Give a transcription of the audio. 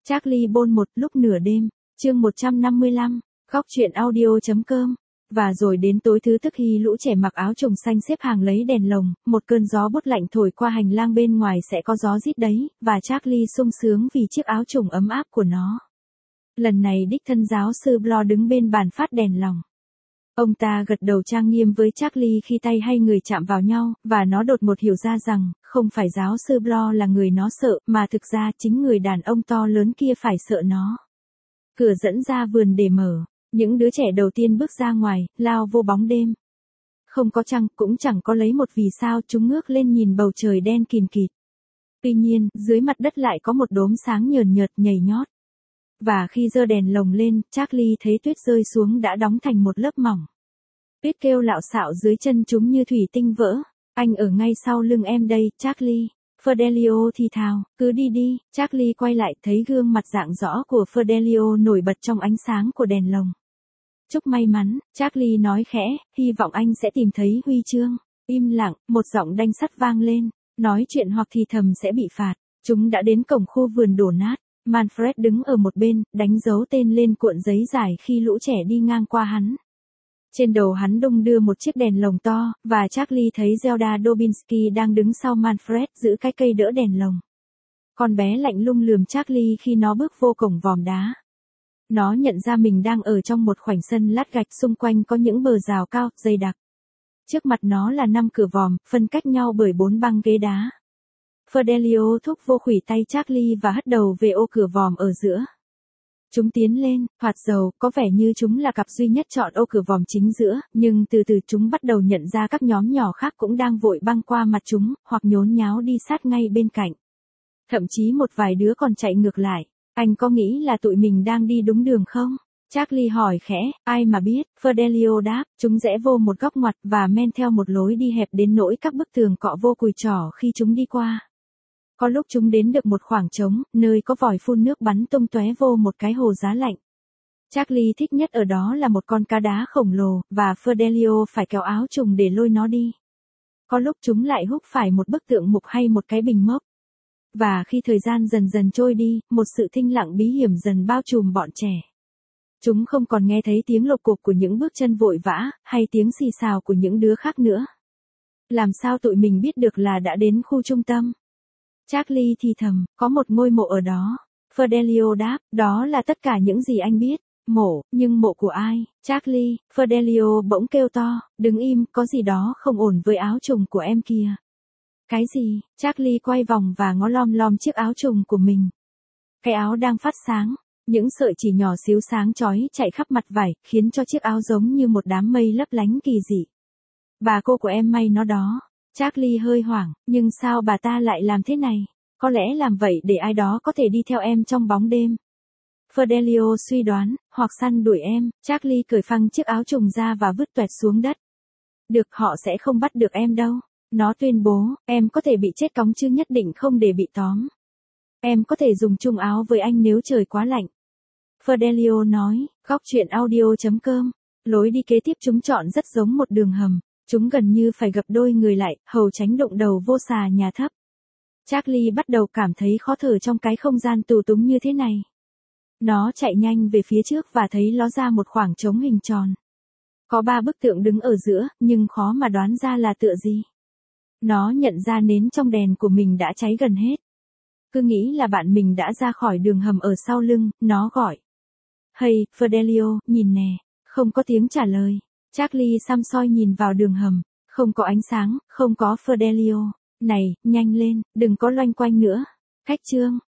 Charlie Bôn một lúc nửa đêm, chương 155, góc truyện audio.com. Và rồi đến tối thứ tức khi lũ trẻ mặc áo trùng xanh xếp hàng lấy đèn lồng, một cơn gió bút lạnh thổi qua hành lang bên ngoài sẽ có gió rít đấy, và Charlie sung sướng vì chiếc áo trùng ấm áp của nó. Lần này đích thân giáo sư Blo đứng bên bàn phát đèn lồng. Ông ta gật đầu trang nghiêm với Charlie khi tay hai người chạm vào nhau, và nó đột ngột hiểu ra rằng, không phải giáo sư Blo là người nó sợ, mà thực ra chính người đàn ông to lớn kia phải sợ nó. Cửa dẫn ra vườn để mở, những đứa trẻ đầu tiên bước ra ngoài, lao vô bóng đêm. Không có trăng, cũng chẳng có lấy một vì sao, chúng ngước lên nhìn bầu trời đen kìn kịt. Tuy nhiên, dưới mặt đất lại có một đốm sáng nhờn nhợt nhảy nhót. Và khi giơ đèn lồng lên, Charlie thấy tuyết rơi xuống đã đóng thành một lớp mỏng. Tuyết kêu lạo xạo dưới chân chúng như thủy tinh vỡ. Anh ở ngay sau lưng em đây, Charlie. Fidelio thì thào, cứ đi đi. Charlie quay lại thấy gương mặt rạng rõ của Fidelio nổi bật trong ánh sáng của đèn lồng. Chúc may mắn, Charlie nói khẽ, hy vọng anh sẽ tìm thấy huy chương. Im lặng, một giọng đanh sắt vang lên. Nói chuyện hoặc thì thầm sẽ bị phạt. Chúng đã đến cổng khu vườn đổ nát. Manfred đứng ở một bên, đánh dấu tên lên cuộn giấy dài khi lũ trẻ đi ngang qua hắn. Trên đầu hắn đung đưa một chiếc đèn lồng to, và Charlie thấy Zelda Dobinski đang đứng sau Manfred giữ cái cây đỡ đèn lồng. Con bé lạnh lùng lườm Charlie khi nó bước vô cổng vòm đá. Nó nhận ra mình đang ở trong một khoảnh sân lát gạch, xung quanh có những bờ rào cao, dày đặc. Trước mặt nó là 5 cửa vòm, phân cách nhau bởi 4 băng ghế đá. Fidelio thúc vô khuỷu tay Charlie và hất đầu về ô cửa vòm ở giữa. Chúng tiến lên, thoạt dầu, có vẻ như chúng là cặp duy nhất chọn ô cửa vòm chính giữa, nhưng từ từ chúng bắt đầu nhận ra các nhóm nhỏ khác cũng đang vội băng qua mặt chúng, hoặc nhốn nháo đi sát ngay bên cạnh. Thậm chí một vài đứa còn chạy ngược lại. Anh có nghĩ là tụi mình đang đi đúng đường không? Charlie hỏi khẽ, ai mà biết, Fidelio đáp, chúng rẽ vô một góc ngoặt và men theo một lối đi hẹp đến nỗi các bức tường cọ vô cùi trỏ khi chúng đi qua. Có lúc chúng đến được một khoảng trống, nơi có vòi phun nước bắn tung tóe vô một cái hồ giá lạnh. Charlie thích nhất ở đó là một con cá đá khổng lồ, và Fidelio phải kéo áo trùng để lôi nó đi. Có lúc chúng lại húc phải một bức tượng mục hay một cái bình mốc. Và khi thời gian dần dần trôi đi, một sự thinh lặng bí hiểm dần bao trùm bọn trẻ. Chúng không còn nghe thấy tiếng lộc cộc của những bước chân vội vã, hay tiếng xì xào của những đứa khác nữa. Làm sao tụi mình biết được là đã đến khu trung tâm? Charlie thì thầm, có một ngôi mộ ở đó. Fidelio đáp, đó là tất cả những gì anh biết. Mộ, nhưng mộ của ai? Charlie, Fidelio bỗng kêu to, đứng im, có gì đó không ổn với áo trùng của em kìa. Cái gì? Charlie quay vòng và ngó lom lom chiếc áo trùng của mình. Cái áo đang phát sáng, những sợi chỉ nhỏ xíu sáng chói chạy khắp mặt vải, khiến cho chiếc áo giống như một đám mây lấp lánh kỳ dị. Bà cô của em may nó đó. Charlie hơi hoảng, nhưng sao bà ta lại làm thế này? Có lẽ làm vậy để ai đó có thể đi theo em trong bóng đêm. Fidelio suy đoán, hoặc săn đuổi em. Charlie cởi phăng chiếc áo trùng ra và vứt toẹt xuống đất. Được, họ sẽ không bắt được em đâu. Nó tuyên bố, em có thể bị chết cóng chứ nhất định không để bị tóm. Em có thể dùng chung áo với anh nếu trời quá lạnh. Fidelio nói, góc truyện audio.com. Lối đi kế tiếp chúng chọn rất giống một đường hầm. Chúng gần như phải gập đôi người lại, hầu tránh đụng đầu vô xà nhà thấp. Charlie bắt đầu cảm thấy khó thở trong cái không gian tù túng như thế này. Nó chạy nhanh về phía trước và thấy ló ra một khoảng trống hình tròn. Có 3 bức tượng đứng ở giữa, nhưng khó mà đoán ra là tựa gì. Nó nhận ra nến trong đèn của mình đã cháy gần hết. Cứ nghĩ là bạn mình đã ra khỏi đường hầm ở sau lưng, nó gọi. Hey, Fidelio, nhìn nè. Không có tiếng trả lời. Charlie xăm soi nhìn vào đường hầm. Không có ánh sáng, không có Fidelio. Này, nhanh lên, đừng có loanh quanh nữa. Cách chương.